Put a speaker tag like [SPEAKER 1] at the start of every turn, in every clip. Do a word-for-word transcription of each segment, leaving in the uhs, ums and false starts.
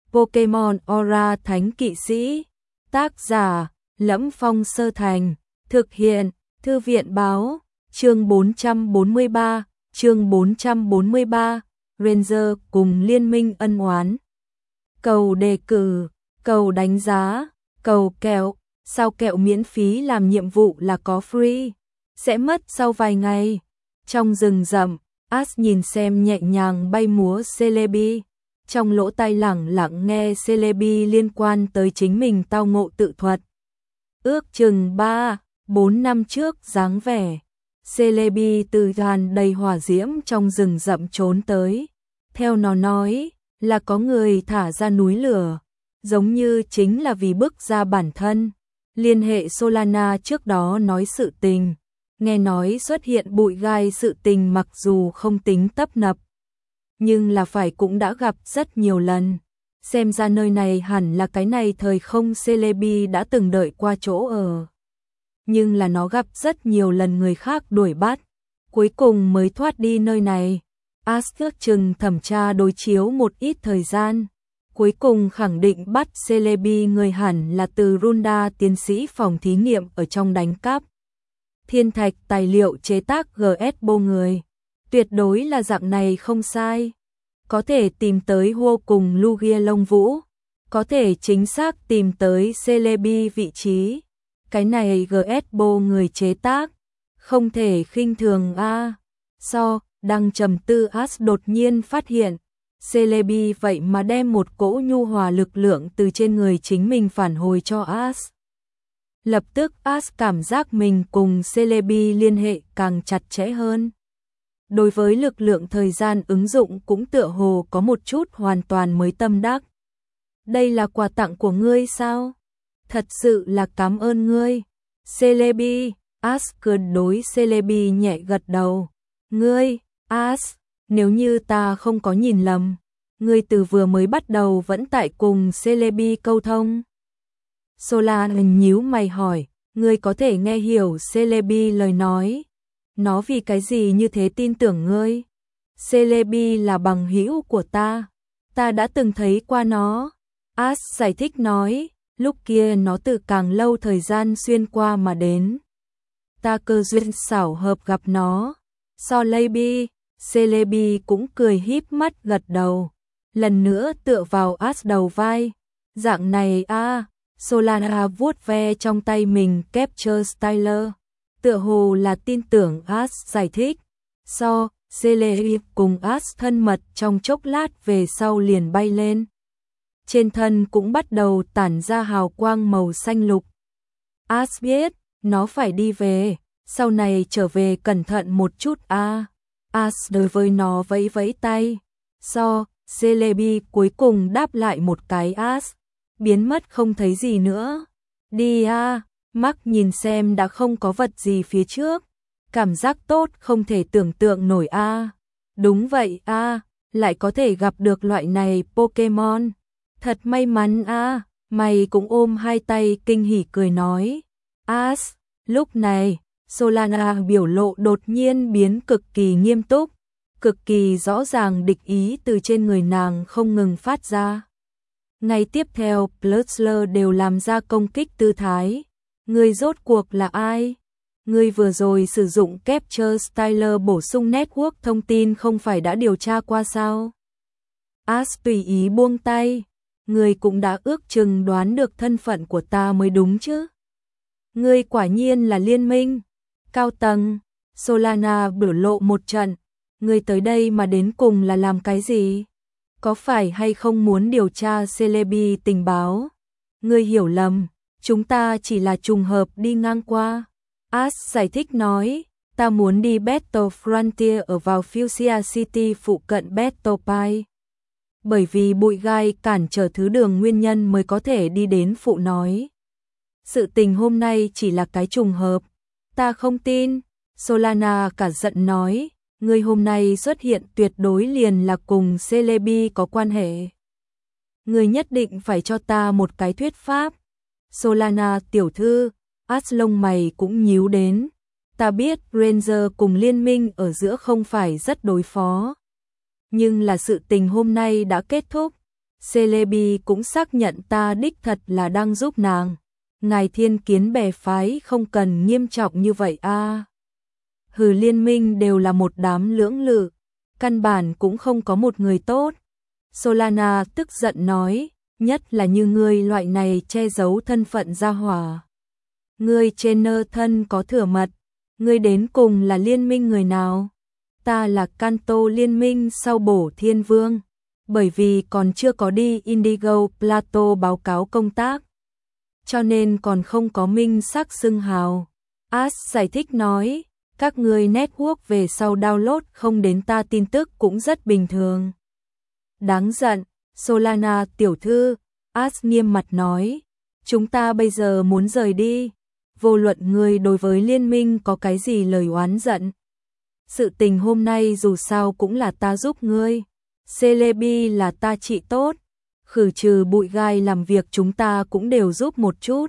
[SPEAKER 1] Pokemon Aura Thánh Kỵ Sĩ. Tác giả: Lẫm Phong Sơ Thành. Thực hiện: Thư viện báo. Chương bốn trăm bốn mươi ba. Chương bốn trăm bốn mươi ba. Ranger cùng liên minh ân oán. Cầu đề cử, cầu đánh giá, cầu kẹo. Sao kẹo miễn phí làm nhiệm vụ là có free, sẽ mất sau vài ngày. Trong rừng rậm, Ash nhìn xem nhẹ nhàng bay múa Celebi, trong lỗ tai lẳng lặng nghe Celebi liên quan tới chính mình tao ngộ tự thuật. Ước chừng ba, bốn năm trước dáng vẻ, Celebi từ tràn đầy hỏa diễm trong rừng rậm trốn tới. Theo nó nói, là có người thả ra núi lửa, giống như chính là vì bức ra bản thân. Liên hệ Solana trước đó nói sự tình, nghe nói xuất hiện bụi gai sự tình mặc dù không tính tấp nập, nhưng là phải cũng đã gặp rất nhiều lần. Xem ra nơi này hẳn là cái này thời không Celebi đã từng đợi qua chỗ ở. Nhưng là nó gặp rất nhiều lần người khác đuổi bắt, cuối cùng mới thoát đi nơi này. Ash ước chừng thẩm tra đối chiếu một ít thời gian, cuối cùng khẳng định bắt Celebi người hẳn là từ Runda tiến sĩ phòng thí nghiệm ở trong đánh cắp thiên thạch tài liệu chế tác giê ét bê ô người. Tuyệt đối là dạng này không sai. Có thể tìm tới vô cùng Lugia Lông Vũ, có thể chính xác tìm tới Celebi vị trí. Cái này giê ét bê ô người chế tác, không thể khinh thường a. À. So, đang trầm tư Ash đột nhiên phát hiện, Celebi vậy mà đem một cỗ nhu hòa lực lượng từ trên người chính mình phản hồi cho Ash. Lập tức Ash cảm giác mình cùng Celebi liên hệ càng chặt chẽ hơn. Đối với lực lượng thời gian ứng dụng cũng tựa hồ có một chút hoàn toàn mới tâm đắc. Đây là quà tặng của ngươi sao? Thật sự là cảm ơn ngươi. Celebi, Ash cười đối Celebi nhẹ gật đầu. Ngươi, Ash, nếu như ta không có nhìn lầm, ngươi từ vừa mới bắt đầu vẫn tại cùng Celebi câu thông. Solana nhíu mày hỏi, ngươi có thể nghe hiểu Celebi lời nói? Nó vì cái gì như thế tin tưởng ngươi? Celebi là bằng hữu của ta, ta đã từng thấy qua nó. Ash giải thích nói, lúc kia nó từ càng lâu thời gian xuyên qua mà đến. Ta cơ duyên xảo hợp gặp nó. Celebi, Celebi cũng cười híp mắt gật đầu, lần nữa tựa vào Ash đầu vai. Dạng này a, à, Solana vuốt ve trong tay mình Capture Styler, tựa hồ là tin tưởng Ash giải thích. So, Celebi cùng Ash thân mật trong chốc lát về sau liền bay lên. Trên thân cũng bắt đầu tản ra hào quang màu xanh lục. Ash biết, nó phải đi về, sau này trở về cẩn thận một chút a. À. Ash đối với nó vẫy vẫy tay. So, Celebi cuối cùng đáp lại một cái Ash, biến mất không thấy gì nữa. Đi a, à. Mark nhìn xem đã không có vật gì phía trước, cảm giác tốt không thể tưởng tượng nổi a. À. Đúng vậy a, à. Lại có thể gặp được loại này Pokemon. Thật may mắn a, à. Mày cũng ôm hai tay kinh hỉ cười nói. Ash, lúc này, Solana biểu lộ đột nhiên biến cực kỳ nghiêm túc, cực kỳ rõ ràng địch ý từ trên người nàng không ngừng phát ra. Ngay tiếp theo, Plutler đều làm ra công kích tư thái. Ngươi rốt cuộc là ai? Ngươi vừa rồi sử dụng Capture Styler bổ sung network thông tin không phải đã điều tra qua sao? Ash tùy ý buông tay. Ngươi cũng đã ước chừng đoán được thân phận của ta mới đúng chứ? Ngươi quả nhiên là liên minh cao tầng. Solana biểu lộ một trận. Ngươi tới đây mà đến cùng là làm cái gì? Có phải hay không muốn điều tra Celebi tình báo? Ngươi hiểu lầm, chúng ta chỉ là trùng hợp đi ngang qua. Ash giải thích nói, ta muốn đi Battle Frontier ở vào Fuchsia City phụ cận Battle Pie. Bởi vì bụi gai cản trở thứ đường nguyên nhân mới có thể đi đến phụ nói. Sự tình hôm nay chỉ là cái trùng hợp. Ta không tin. Solana cả giận nói, ngươi hôm nay xuất hiện tuyệt đối liền là cùng Celebi có quan hệ. Ngươi nhất định phải cho ta một cái thuyết pháp. Solana tiểu thư, Ash lông mày cũng nhíu đến. Ta biết Ranger cùng liên minh ở giữa không phải rất đối phó. Nhưng là sự tình hôm nay đã kết thúc. Celebi cũng xác nhận ta đích thật là đang giúp nàng. Ngài thiên kiến bè phái không cần nghiêm trọng như vậy a. À. Hừ, liên minh đều là một đám lưỡng lự, căn bản cũng không có một người tốt. Solana tức giận nói, nhất là như ngươi loại này che giấu thân phận gia hỏa. Ngươi trên nơ thân có thừa mật, ngươi đến cùng là liên minh người nào? Ta là Kanto liên minh sau bổ thiên vương, bởi vì còn chưa có đi Indigo Plateau báo cáo công tác, cho nên còn không có minh xác xưng hào. As giải thích nói, các ngươi network về sau download không đến ta tin tức cũng rất bình thường. Đáng giận, Solana tiểu thư, As nghiêm mặt nói, chúng ta bây giờ muốn rời đi, vô luận ngươi đối với liên minh có cái gì lời oán giận. Sự tình hôm nay dù sao cũng là ta giúp ngươi, Celebi là ta trị tốt, khử trừ bụi gai làm việc chúng ta cũng đều giúp một chút.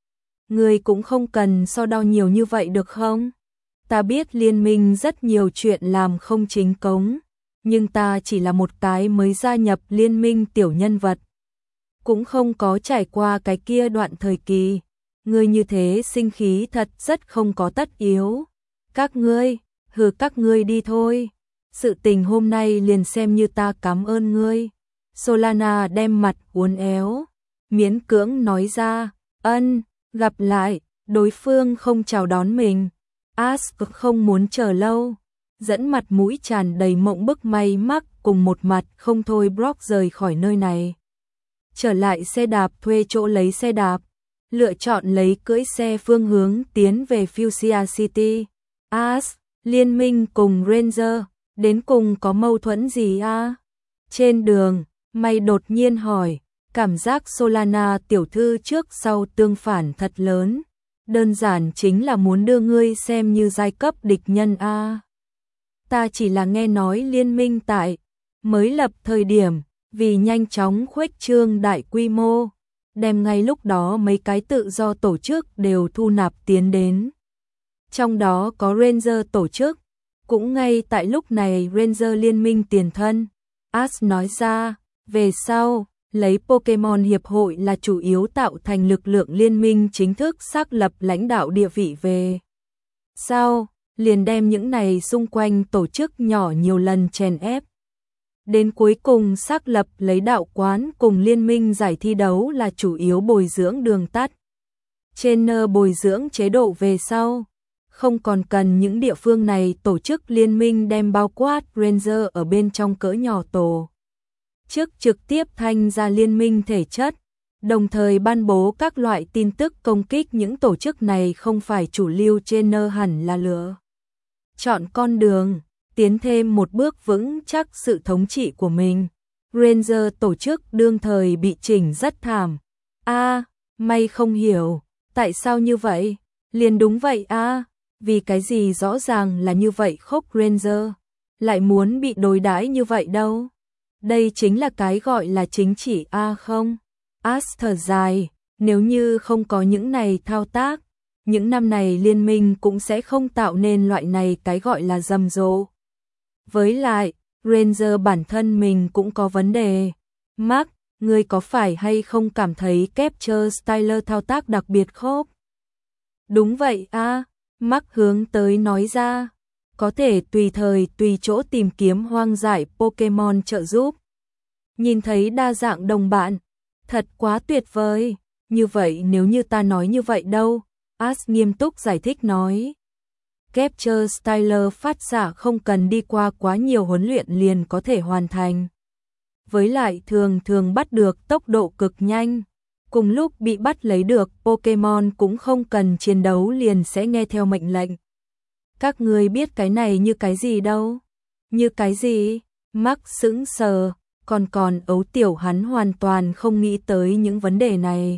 [SPEAKER 1] Ngươi cũng không cần so đo nhiều như vậy được không? Ta biết liên minh rất nhiều chuyện làm không chính cống, nhưng ta chỉ là một cái mới gia nhập liên minh tiểu nhân vật, cũng không có trải qua cái kia đoạn thời kỳ. Ngươi như thế sinh khí thật rất không có tất yếu. Các ngươi, hừ các ngươi đi thôi. Sự tình hôm nay liền xem như ta cảm ơn ngươi. Solana đem mặt uốn éo, miễn cưỡng nói ra, ân, gặp lại, đối phương không chào đón mình. Ask không muốn chờ lâu, dẫn mặt mũi tràn đầy mộng bức may mắc cùng một mặt không thôi Brock rời khỏi nơi này. Trở lại xe đạp thuê chỗ lấy xe đạp, lựa chọn lấy cưỡi xe phương hướng tiến về Fuchsia City. As, liên minh cùng Ranger, đến cùng có mâu thuẫn gì à? Trên đường, mày đột nhiên hỏi, cảm giác Solana tiểu thư trước sau tương phản thật lớn. Đơn giản chính là muốn đưa ngươi xem như giai cấp địch nhân a. À. Ta chỉ là nghe nói liên minh tại mới lập thời điểm, vì nhanh chóng khuếch trương đại quy mô, đem ngay lúc đó mấy cái tự do tổ chức đều thu nạp tiến đến. Trong đó có Ranger tổ chức, cũng ngay tại lúc này Ranger liên minh tiền thân. As nói ra, về sau, lấy Pokemon Hiệp hội là chủ yếu tạo thành lực lượng liên minh chính thức xác lập lãnh đạo địa vị về. Sau, liền đem những này xung quanh tổ chức nhỏ nhiều lần chèn ép. Đến cuối cùng xác lập lấy đạo quán cùng liên minh giải thi đấu là chủ yếu bồi dưỡng đường tắt. Trên nơ bồi dưỡng chế độ về sau, không còn cần những địa phương này tổ chức liên minh đem bao quát Ranger ở bên trong cỡ nhỏ tổ chức trực tiếp thanh ra liên minh thể chất, đồng thời ban bố các loại tin tức công kích những tổ chức này không phải chủ lưu trên nơ hẳn là lựa chọn con đường, tiến thêm một bước vững chắc sự thống trị của mình. Ranger tổ chức đương thời bị chỉnh rất thảm. A, à, may không hiểu, tại sao như vậy? Liền đúng vậy a, à, vì cái gì rõ ràng là như vậy khốc Ranger, lại muốn bị đối đãi như vậy đâu? Đây chính là cái gọi là chính trị a à không? As thở dài, nếu như không có những này thao tác, những năm này liên minh cũng sẽ không tạo nên loại này cái gọi là rầm rộ. Với lại, Ranger bản thân mình cũng có vấn đề. Mark, ngươi có phải hay không cảm thấy Capture Styler thao tác đặc biệt khốc? Đúng vậy a, à, Mark hướng tới nói ra. Có thể tùy thời tùy chỗ tìm kiếm hoang dại Pokemon trợ giúp. Nhìn thấy đa dạng đồng bạn, thật quá tuyệt vời. Như vậy nếu như ta nói như vậy đâu? As nghiêm túc giải thích nói. Capture Styler phát xạ không cần đi qua quá nhiều huấn luyện liền có thể hoàn thành. Với lại thường thường bắt được tốc độ cực nhanh. Cùng lúc bị bắt lấy được Pokemon cũng không cần chiến đấu liền sẽ nghe theo mệnh lệnh. Các ngươi biết cái này như cái gì đâu? Như cái gì? Mark sững sờ, còn còn ấu tiểu hắn hoàn toàn không nghĩ tới những vấn đề này.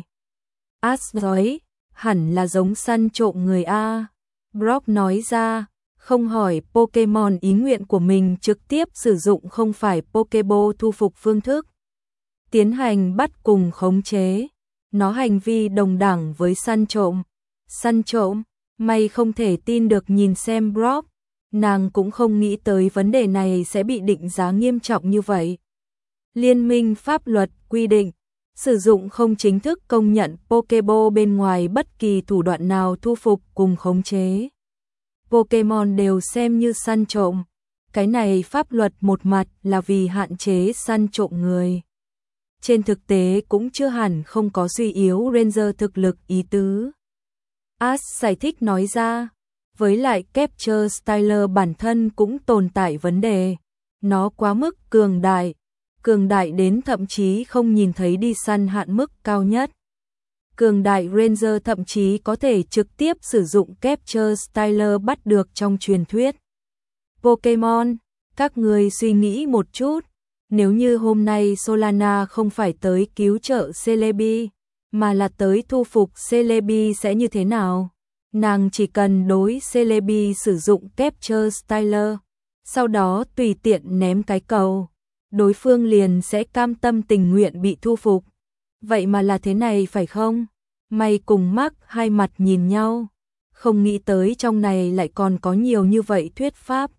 [SPEAKER 1] As nói, hẳn là giống săn trộm người a. Brock nói ra, không hỏi Pokemon ý nguyện của mình trực tiếp sử dụng không phải Pokeball thu phục phương thức. Tiến hành bắt cùng khống chế. Nó hành vi đồng đẳng với săn trộm. Săn trộm, mày không thể tin được nhìn xem Brock. Nàng cũng không nghĩ tới vấn đề này sẽ bị định giá nghiêm trọng như vậy. Liên minh pháp luật quy định, sử dụng không chính thức công nhận Pokéball bên ngoài bất kỳ thủ đoạn nào thu phục cùng khống chế Pokémon đều xem như săn trộm. Cái này pháp luật một mặt là vì hạn chế săn trộm người. Trên thực tế cũng chưa hẳn không có suy yếu Ranger thực lực ý tứ. Ash giải thích nói ra, với lại Capture Styler bản thân cũng tồn tại vấn đề. Nó quá mức cường đại, cường đại đến thậm chí không nhìn thấy đi săn hạn mức cao nhất. Cường đại Ranger thậm chí có thể trực tiếp sử dụng Capture Styler bắt được trong truyền thuyết. Pokemon, các người suy nghĩ một chút, nếu như hôm nay Solana không phải tới cứu trợ Celebi, mà là tới thu phục Celebi sẽ như thế nào? Nàng chỉ cần đối Celebi sử dụng Capture Styler, sau đó tùy tiện ném cái cầu, đối phương liền sẽ cam tâm tình nguyện bị thu phục. Vậy mà là thế này phải không? May cùng Mark hai mặt nhìn nhau, không nghĩ tới trong này lại còn có nhiều như vậy thuyết pháp.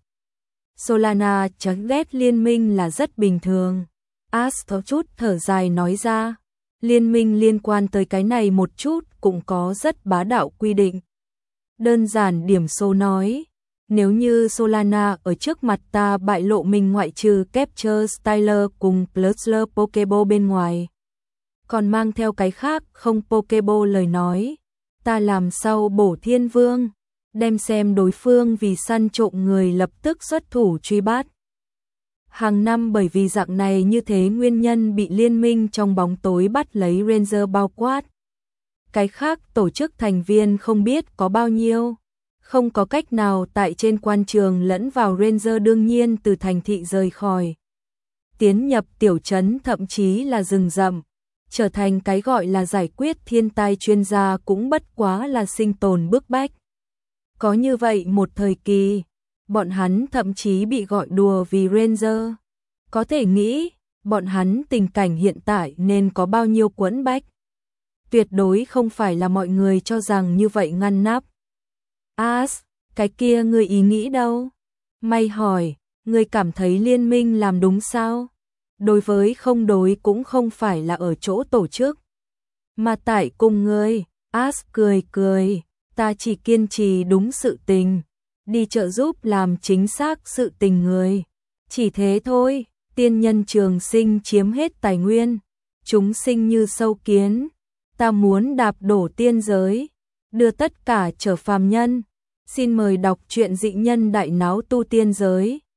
[SPEAKER 1] Solana chán ghét liên minh là rất bình thường. Ash chút thở dài nói ra, liên minh liên quan tới cái này một chút cũng có rất bá đạo quy định. Đơn giản điểm số nói, nếu như Solana ở trước mặt ta bại lộ mình ngoại trừ Capture Styler cùng Plusler Pokéball bên ngoài, còn mang theo cái khác không Pokéball lời nói, ta làm sao bổ thiên vương, đem xem đối phương vì săn trộm người lập tức xuất thủ truy bắt. Hàng năm bởi vì dạng này như thế nguyên nhân bị liên minh trong bóng tối bắt lấy Ranger bao quát. Cái khác tổ chức thành viên không biết có bao nhiêu, không có cách nào tại trên quan trường lẫn vào Ranger đương nhiên từ thành thị rời khỏi. Tiến nhập tiểu trấn thậm chí là rừng rậm, trở thành cái gọi là giải quyết thiên tai chuyên gia cũng bất quá là sinh tồn bức bách. Có như vậy một thời kỳ, bọn hắn thậm chí bị gọi đùa vì Ranger. Có thể nghĩ, bọn hắn tình cảnh hiện tại nên có bao nhiêu quẫn bách. Tuyệt đối không phải là mọi người cho rằng như vậy ngăn nắp. Ash, cái kia ngươi ý nghĩ đâu? May hỏi, ngươi cảm thấy liên minh làm đúng sao? Đối với không đối cũng không phải là ở chỗ tổ chức, mà tại cùng ngươi. Ash cười cười, ta chỉ kiên trì đúng sự tình, đi trợ giúp làm chính xác sự tình người. Chỉ thế thôi, tiên nhân trường sinh chiếm hết tài nguyên, chúng sinh như sâu kiến, ta muốn đạp đổ tiên giới, đưa tất cả trở phàm nhân. Xin mời đọc truyện Dị Nhân Đại Náo Tu Tiên Giới.